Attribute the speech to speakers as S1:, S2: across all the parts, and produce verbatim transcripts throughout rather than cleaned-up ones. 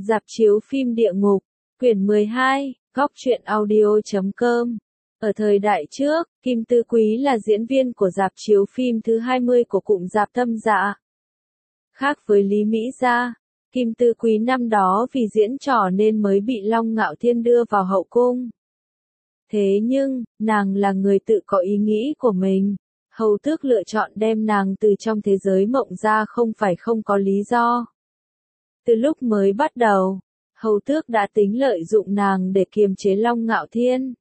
S1: Rạp chiếu phim địa ngục, quyển mười hai, góc truyện audio chấm com. Ở thời đại trước, Kim Tư Quý là diễn viên của rạp chiếu phim thứ hai mươi của cụm rạp Tâm Dạ. Khác với Lý Mỹ Gia, Kim Tư Quý năm đó vì diễn trò nên mới bị Long Ngạo Thiên đưa vào hậu cung. Thế nhưng, nàng là người tự có ý nghĩ của mình. Hầu Tước lựa chọn đem nàng từ trong thế giới mộng ra không phải không có lý do. Từ lúc mới bắt đầu, Hầu Tước đã tính lợi dụng nàng để kiềm chế Long Ngạo Thiên.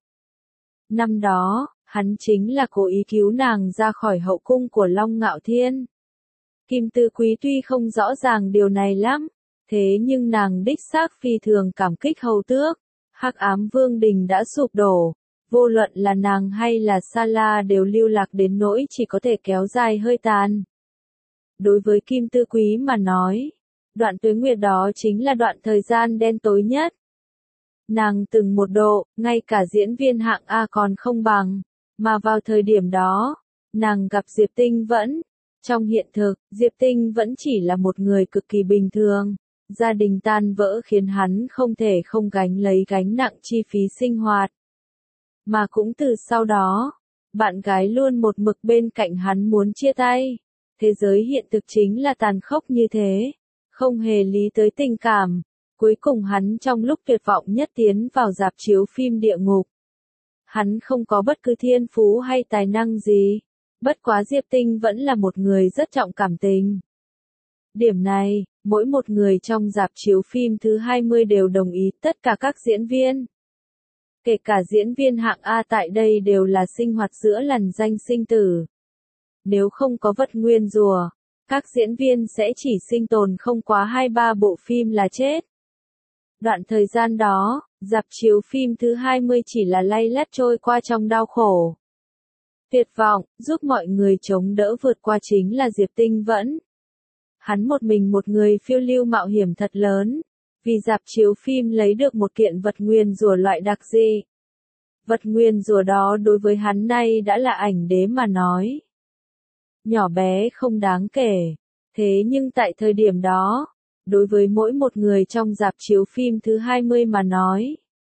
S1: Năm đó, hắn chính là cố ý cứu nàng ra khỏi hậu cung của Long Ngạo Thiên. Kim Tư Quý tuy không rõ ràng điều này lắm, thế nhưng nàng đích xác phi thường cảm kích Hầu Tước. Hắc Ám Vương Đình đã sụp đổ, vô luận là nàng hay là Sa La đều lưu lạc đến nỗi chỉ có thể kéo dài hơi tàn. Đối với Kim Tư Quý mà nói, đoạn tuế nguyệt đó chính là đoạn thời gian đen tối nhất. Nàng từng một độ, ngay cả diễn viên hạng A còn không bằng, mà vào thời điểm đó, nàng gặp Diệp Tinh Vẫn. Trong hiện thực, Diệp Tinh Vẫn chỉ là một người cực kỳ bình thường, gia đình tan vỡ khiến hắn không thể không gánh lấy gánh nặng chi phí sinh hoạt. Mà cũng từ sau đó, bạn gái luôn một mực bên cạnh hắn muốn chia tay. Thế giới hiện thực chính là tàn khốc như thế, không hề lý tới tình cảm. Cuối cùng hắn trong lúc tuyệt vọng nhất tiến vào rạp chiếu phim địa ngục. Hắn không có bất cứ thiên phú hay tài năng gì, bất quá Diệp Tinh vẫn là một người rất trọng cảm tình. Điểm này, mỗi một người trong rạp chiếu phim thứ hai mươi đều đồng ý, tất cả các diễn viên. Kể cả diễn viên hạng A tại đây đều là sinh hoạt giữa lằn danh sinh tử. Nếu không có vật nguyên rùa, các diễn viên sẽ chỉ sinh tồn không quá hai ba bộ phim là chết. Đoạn thời gian đó, rạp chiếu phim thứ hai mươi chỉ là lay lắt trôi qua trong đau khổ. Tuyệt vọng, giúp mọi người chống đỡ vượt qua chính là Diệp Tinh Vẫn. Hắn một mình một người phiêu lưu mạo hiểm thật lớn, vì rạp chiếu phim lấy được một kiện vật nguyên rùa loại đặc dị. Vật nguyên rùa đó đối với hắn nay đã là ảnh đế mà nói. Nhỏ bé không đáng kể, thế nhưng tại thời điểm đó, đối với mỗi một người trong rạp chiếu phim thứ hai mươi mà nói,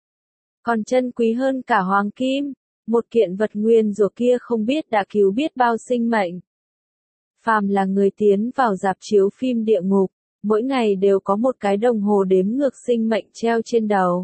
S1: còn chân quý hơn cả hoàng kim, một kiện vật nguyên rùa kia không biết đã cứu biết bao sinh mệnh. Phàm là người tiến vào rạp chiếu phim địa ngục, mỗi ngày đều có một cái đồng hồ đếm ngược sinh mệnh treo trên đầu.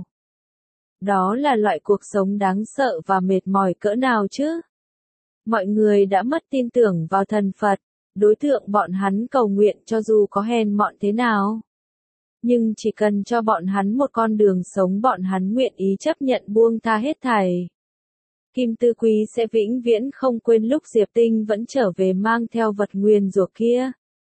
S1: Đó là loại cuộc sống đáng sợ và mệt mỏi cỡ nào chứ? Mọi người đã mất tin tưởng vào thần Phật, đối tượng bọn hắn cầu nguyện cho dù có hèn mọn thế nào. Nhưng chỉ cần cho bọn hắn một con đường sống bọn hắn nguyện ý chấp nhận buông tha hết thảy. Kim Tư Quý sẽ vĩnh viễn không quên lúc Diệp Tinh vẫn trở về mang theo vật nguyên rùa kia.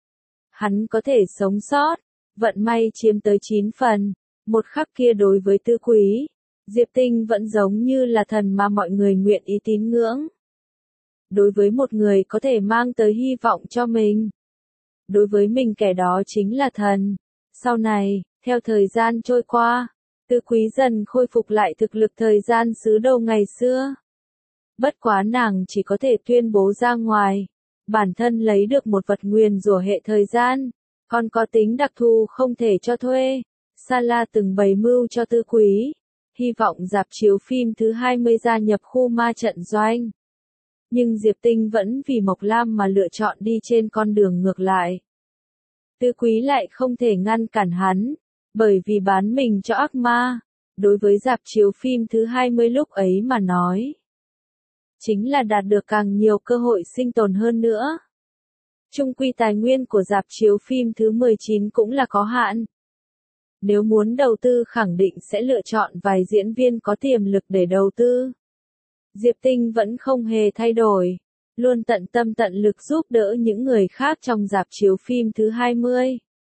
S1: Hắn có thể sống sót, vận may chiếm tới chín phần, một khắc kia đối với Tư Quý, Diệp Tinh vẫn giống như là thần mà mọi người nguyện ý tín ngưỡng. Đối với một người có thể mang tới hy vọng cho mình. Đối với mình kẻ đó chính là thần. Sau này, theo thời gian trôi qua, Tư Quý dần khôi phục lại thực lực thời gian xứ đầu ngày xưa. Bất quá nàng chỉ có thể tuyên bố ra ngoài, bản thân lấy được một vật nguyên rùa hệ thời gian, còn có tính đặc thù không thể cho thuê. Sa La từng bày mưu cho Tư Quý, hy vọng rạp chiếu phim thứ hai mươi gia nhập khu ma trận doanh. Nhưng Diệp Tinh vẫn vì Mộc Lam mà lựa chọn đi trên con đường ngược lại. Tư Quý lại không thể ngăn cản hắn, bởi vì bán mình cho ác ma, đối với rạp chiếu phim thứ hai mươi lúc ấy mà nói. Chính là đạt được càng nhiều cơ hội sinh tồn hơn nữa. Chung quy tài nguyên của rạp chiếu phim thứ mười chín cũng là có hạn. Nếu muốn đầu tư khẳng định sẽ lựa chọn vài diễn viên có tiềm lực để đầu tư. Diệp Tinh vẫn không hề thay đổi, luôn tận tâm tận lực giúp đỡ những người khác trong rạp chiếu phim thứ hai mươi.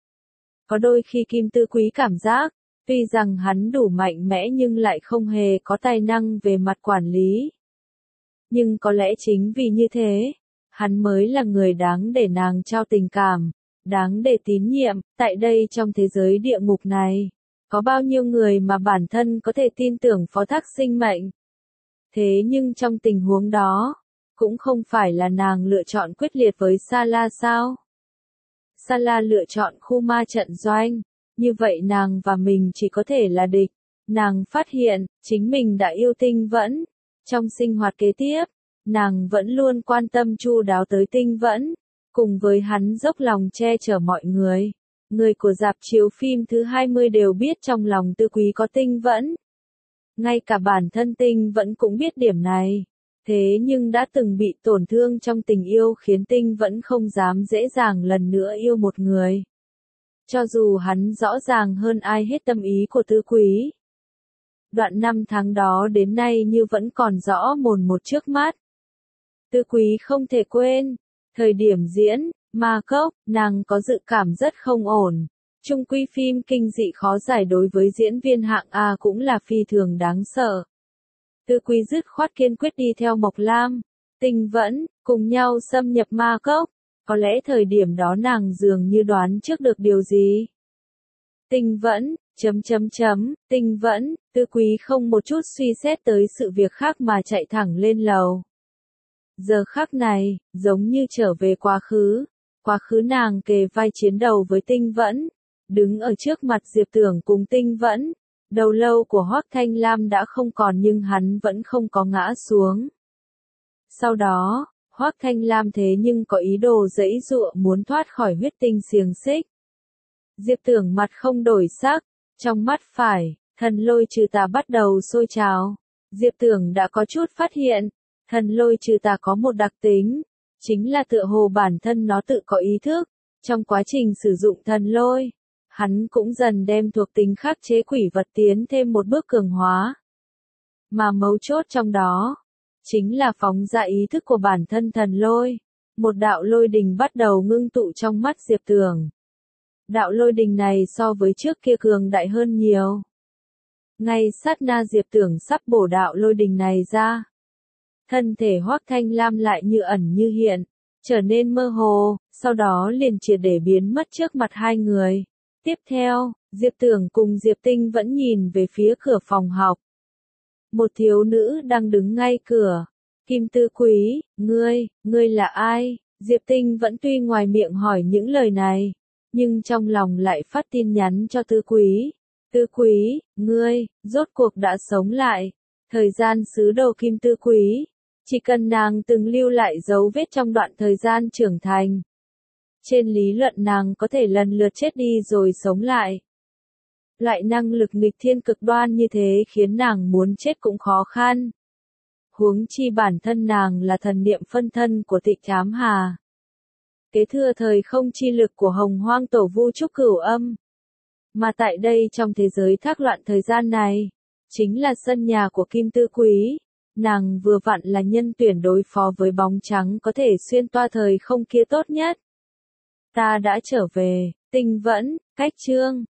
S1: Có đôi khi Kim Tư Quý cảm giác, tuy rằng hắn đủ mạnh mẽ nhưng lại không hề có tài năng về mặt quản lý. Nhưng có lẽ chính vì như thế, hắn mới là người đáng để nàng trao tình cảm, đáng để tín nhiệm. Tại đây trong thế giới địa ngục này, có bao nhiêu người mà bản thân có thể tin tưởng phó thác sinh mệnh. Thế nhưng trong tình huống đó, cũng không phải là nàng lựa chọn quyết liệt với Sa La sao? Sa La lựa chọn khu ma trận doanh, như vậy nàng và mình chỉ có thể là địch. Nàng phát hiện, chính mình đã yêu Tinh Vẫn. Trong sinh hoạt kế tiếp, nàng vẫn luôn quan tâm chu đáo tới Tinh Vẫn, cùng với hắn dốc lòng che chở mọi người. Người của rạp chiếu phim thứ hai mươi đều biết trong lòng Tư Quý có Tinh Vẫn. Ngay cả bản thân Tinh Vẫn cũng biết điểm này. Thế nhưng đã từng bị tổn thương trong tình yêu khiến Tinh Vẫn không dám dễ dàng lần nữa yêu một người. Cho dù hắn rõ ràng hơn ai hết tâm ý của Tư Quý. Đoạn năm tháng đó đến nay như vẫn còn rõ mồn một trước mắt. Tư Quý không thể quên, thời điểm diễn, Ma Cốc, nàng có dự cảm rất không ổn. Chung quy phim kinh dị khó giải đối với diễn viên hạng A cũng là phi thường đáng sợ. Tư Quý dứt khoát kiên quyết đi theo Mộc Lam, Tinh Vẫn, cùng nhau xâm nhập Ma Cốc. Có lẽ thời điểm đó nàng dường như đoán trước được điều gì. Tinh Vẫn, chấm chấm chấm, Tinh Vẫn, Tư Quý không một chút suy xét tới sự việc khác mà chạy thẳng lên lầu. Giờ khắc này, giống như trở về quá khứ. Quá khứ nàng kề vai chiến đầu với Tinh Vẫn, đứng ở trước mặt Diệp Tưởng cùng Tinh Vẫn. Đầu lâu của Hoắc Thanh Lam đã không còn nhưng hắn vẫn không có ngã xuống. Sau đó, Hoắc Thanh Lam thế nhưng có ý đồ giãy giụa muốn thoát khỏi huyết tinh xiềng xích. Diệp Tưởng mặt không đổi sắc, trong mắt phải, thần lôi trừ tà bắt đầu sôi trào. Diệp Tưởng đã có chút phát hiện, thần lôi trừ tà có một đặc tính, chính là tựa hồ bản thân nó tự có ý thức. Trong quá trình sử dụng thần lôi, hắn cũng dần đem thuộc tính khắc chế quỷ vật tiến thêm một bước cường hóa. Mà mấu chốt trong đó, chính là phóng ra ý thức của bản thân thần lôi. Một đạo lôi đình bắt đầu ngưng tụ trong mắt Diệp Tưởng. Đạo lôi đình này so với trước kia cường đại hơn nhiều. Ngay sát na Diệp Tưởng sắp bổ đạo lôi đình này ra. Thân thể Hoắc Thanh Lam lại như ẩn như hiện, trở nên mơ hồ, sau đó liền triệt để biến mất trước mặt hai người. Tiếp theo, Diệp Tưởng cùng Diệp Tinh vẫn nhìn về phía cửa phòng học. Một thiếu nữ đang đứng ngay cửa. Kim Tư Quý, ngươi, ngươi là ai? Diệp Tinh vẫn tuy ngoài miệng hỏi những lời này, nhưng trong lòng lại phát tin nhắn cho Tư Quý. Tư Quý, ngươi, rốt cuộc đã sống lại. Thời gian xứ đầu Kim Tư Quý, chỉ cần nàng từng lưu lại dấu vết trong đoạn thời gian trưởng thành. Trên lý luận nàng có thể lần lượt chết đi rồi sống lại. Loại năng lực nghịch thiên cực đoan như thế khiến nàng muốn chết cũng khó khăn. Huống chi bản thân nàng là thần niệm phân thân của Tịch Ám Hà. Kế thừa thời không chi lực của Hồng Hoang Tổ Vu Trúc Cửu Âm. Mà tại đây trong thế giới thác loạn thời gian này, chính là sân nhà của Kim Tư Quý. Nàng vừa vặn là nhân tuyển đối phó với bóng trắng có thể xuyên toa thời không kia tốt nhất. Ta đã trở về, Tinh Vẫn, cách chương.